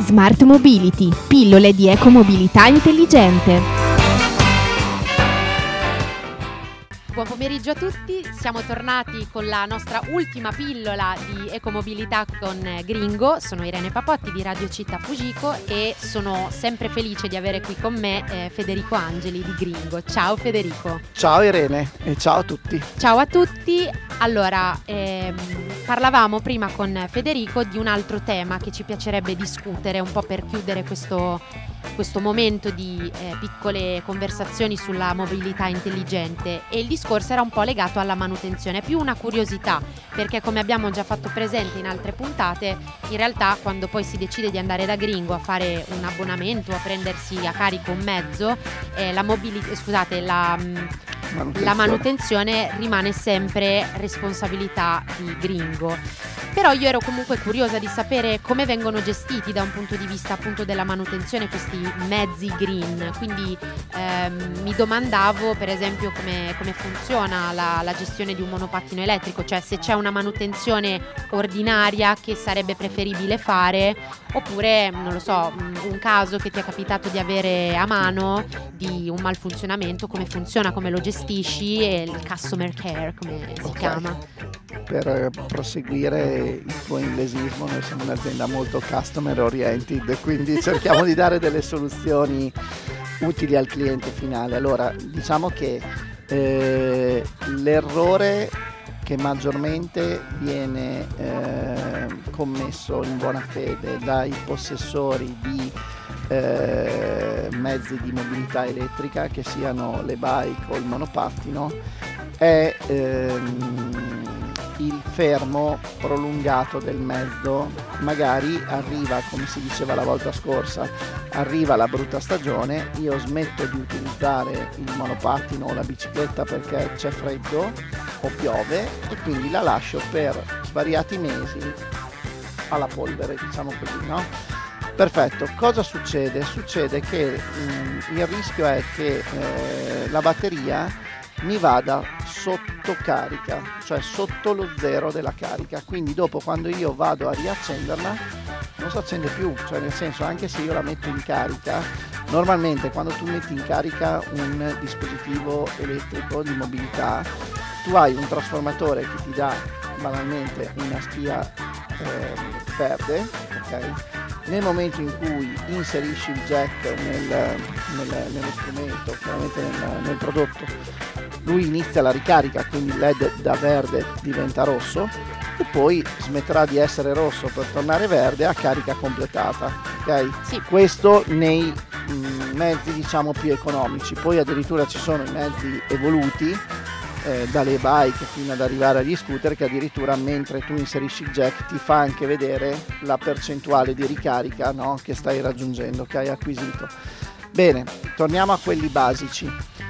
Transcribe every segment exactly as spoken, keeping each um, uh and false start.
Smart Mobility, pillole di ecomobilità intelligente. Buon pomeriggio a tutti, siamo tornati con la nostra ultima pillola di ecomobilità con Gringo. Sono Irene Papotti di Radio Città Fujiko e sono sempre felice di avere qui con me eh, Federico Angeli di Gringo. Ciao Federico. Ciao Irene e ciao a tutti. Ciao a tutti. Allora, ehm, parlavamo prima con Federico di un altro tema che ci piacerebbe discutere un po' per chiudere questo, questo momento di eh, piccole conversazioni sulla mobilità intelligente, e il discorso era un po' legato alla manutenzione, più una curiosità, perché come abbiamo già fatto presente in altre puntate, in realtà quando poi si decide di andare da Gringo a fare un abbonamento, a prendersi a carico un mezzo, eh, la mobilità, scusate, la... Manutenzione. La manutenzione rimane sempre responsabilità di Gringo. Però io ero comunque curiosa di sapere come vengono gestiti da un punto di vista appunto della manutenzione questi mezzi green. Quindi ehm, mi domandavo per esempio come, come funziona la, la gestione di un monopattino elettrico, cioè se c'è una manutenzione ordinaria che sarebbe preferibile fare, oppure non lo so, un caso che ti è capitato di avere a mano di un malfunzionamento, come funziona, come lo gestisci, e il customer care come si okay. chiama. Per proseguire il tuo inglesismo, noi siamo un'azienda molto customer oriented, quindi cerchiamo di dare delle soluzioni utili al cliente finale. Allora, diciamo che eh, l'errore che maggiormente viene eh, commesso in buona fede dai possessori di eh, mezzi di mobilità elettrica, che siano le bike o il monopattino, è ehm, il fermo prolungato del mezzo. Magari arriva, come si diceva la volta scorsa, arriva la brutta stagione, io smetto di utilizzare il monopattino o la bicicletta perché c'è freddo o piove, e quindi la lascio per svariati mesi alla polvere, diciamo così, no? Perfetto, cosa succede? Succede che mh, il rischio è che eh, la batteria mi vada sotto carica, cioè sotto lo zero della carica, quindi dopo, quando io vado a riaccenderla, non si accende più, cioè nel senso, anche se io la metto in carica, normalmente quando tu metti in carica un dispositivo elettrico di mobilità, tu hai un trasformatore che ti dà banalmente una spia eh, verde, ok? Nel momento in cui inserisci il jack nel, nel, nello strumento, chiaramente nel, nel prodotto, lui inizia la ricarica, quindi il L E D da verde diventa rosso e poi smetterà di essere rosso per tornare verde a carica completata, ok? Sì. Questo nei mh, mezzi diciamo più economici. Poi addirittura ci sono i mezzi evoluti, eh, dalle bike fino ad arrivare agli scooter, che addirittura mentre tu inserisci il jack ti fa anche vedere la percentuale di ricarica, no, che stai raggiungendo, che hai acquisito. Bene, torniamo a quelli basici.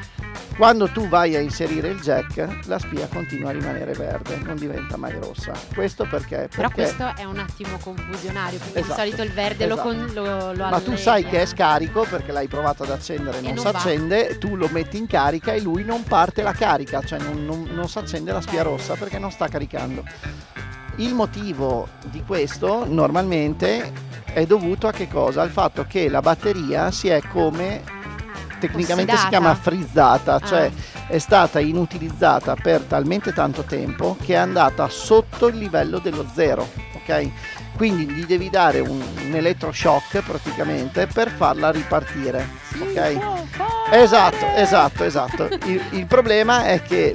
Quando tu vai a inserire il jack, la spia continua a rimanere verde, non diventa mai rossa. Questo perché? Però perché... questo è un attimo confusionario, perché esatto, di solito il verde esatto. lo, con, lo, lo Ma tu sai che è scarico perché l'hai provato ad accendere e non, non si accende, tu lo metti in carica e lui non parte la carica, cioè non, non, non si accende la spia rossa perché non sta caricando. Il motivo di questo normalmente è dovuto a che cosa? Al fatto che la batteria si è come... tecnicamente ossidata. Si chiama frizzata, cioè ah. è stata inutilizzata per talmente tanto tempo che è andata sotto il livello dello zero, ok? Quindi gli devi dare un, un elettroshock praticamente per farla ripartire, ok? Esatto, esatto, esatto. Il, il problema è che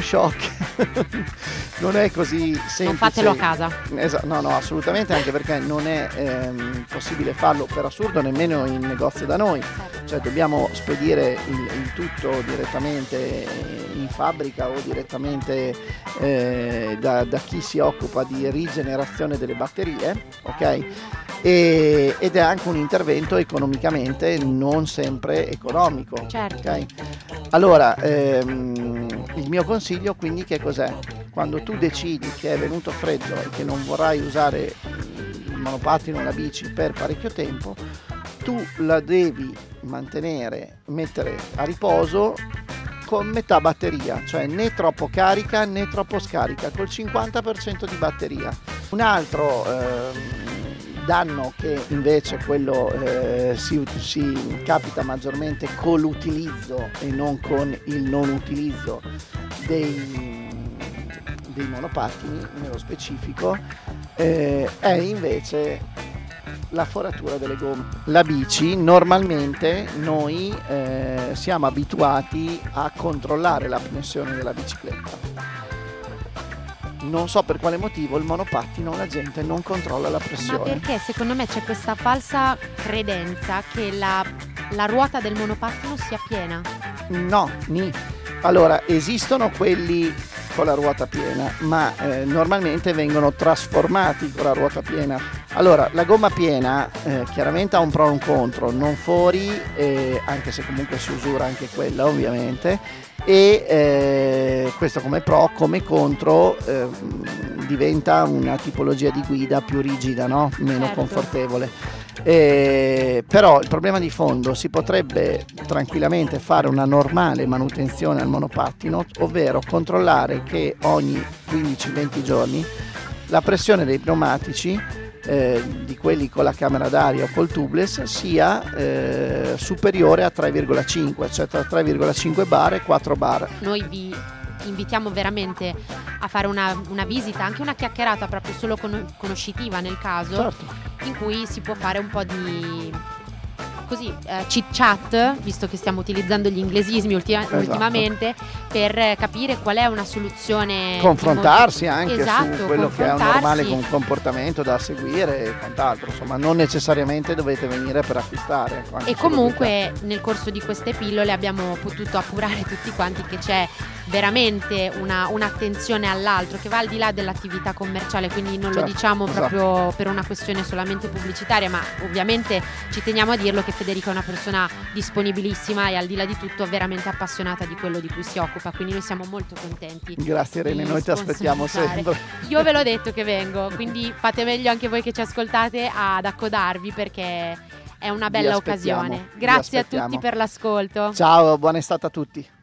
l'elettroshock non è così semplice. Non fatelo a casa. Esa- no, no, assolutamente, anche perché non è ehm, possibile farlo per assurdo nemmeno in negozio da noi. Cioè dobbiamo spedire il, il tutto direttamente in fabbrica o direttamente eh, da, da chi si occupa di rigenerazione delle batterie, ok? E, ed è anche un intervento economicamente non sempre economico. Certo. Okay? Allora, ehm, il mio consiglio quindi che cos'è? Quando tu decidi che è venuto freddo e che non vorrai usare il monopattino o la bici per parecchio tempo, tu la devi mantenere, mettere a riposo con metà batteria, cioè né troppo carica né troppo scarica, col cinquanta per cento di batteria. Un altro ehm, danno che invece quello eh, si, si capita maggiormente con l'utilizzo e non con il non utilizzo dei, dei monopattini nello specifico, eh, è invece la foratura delle gomme. La bici, normalmente noi eh, siamo abituati a controllare la pressione della bicicletta. Non so per quale motivo il monopattino la gente non controlla la pressione. Ma perché secondo me c'è questa falsa credenza che la, la ruota del monopattino sia piena? No, ni. Allora, esistono quelli con la ruota piena, ma eh, normalmente vengono trasformati con la ruota piena. Allora, la gomma piena eh, chiaramente ha un pro e un contro, non fuori, eh, anche se comunque si usura anche quella ovviamente, e eh, questo come pro, come contro eh, diventa una tipologia di guida più rigida, no? Meno certo. confortevole. Eh, però il problema di fondo, si potrebbe tranquillamente fare una normale manutenzione al monopattino, ovvero controllare che ogni quindici venti giorni la pressione dei pneumatici, eh, di quelli con la camera d'aria o col tubeless, sia eh, superiore a tre virgola cinque, cioè tra tre virgola cinque bar e quattro bar. Noi vi invitiamo veramente a fare una, una visita, anche una chiacchierata proprio solo con- conoscitiva nel caso, Certo. in cui si può fare un po' di così eh, chit chat, visto che stiamo utilizzando gli inglesismi ultima- Esatto. ultimamente, per capire qual è una soluzione, Confrontarsi anche esatto, su quello che è un normale confrontarsi. com- comportamento da seguire e quant'altro, insomma non necessariamente dovete venire per acquistare. anche E solo comunque nel corso di queste pillole abbiamo potuto appurare tutti quanti che c'è veramente una, un'attenzione all'altro che va al di là dell'attività commerciale, quindi non Certo, lo diciamo esatto. proprio per una questione solamente pubblicitaria, ma ovviamente ci teniamo a dirlo che Federico è una persona disponibilissima e al di là di tutto veramente appassionata di quello di cui si occupa, quindi noi siamo molto contenti. Grazie Irene, di noi ti aspettiamo sponsorizzare. sempre. Io ve l'ho detto che vengo, quindi fate meglio anche voi che ci ascoltate ad accodarvi, perché è una Vi bella aspettiamo, occasione. vi Grazie a aspettiamo. tutti per l'ascolto. Ciao, buona estate a tutti.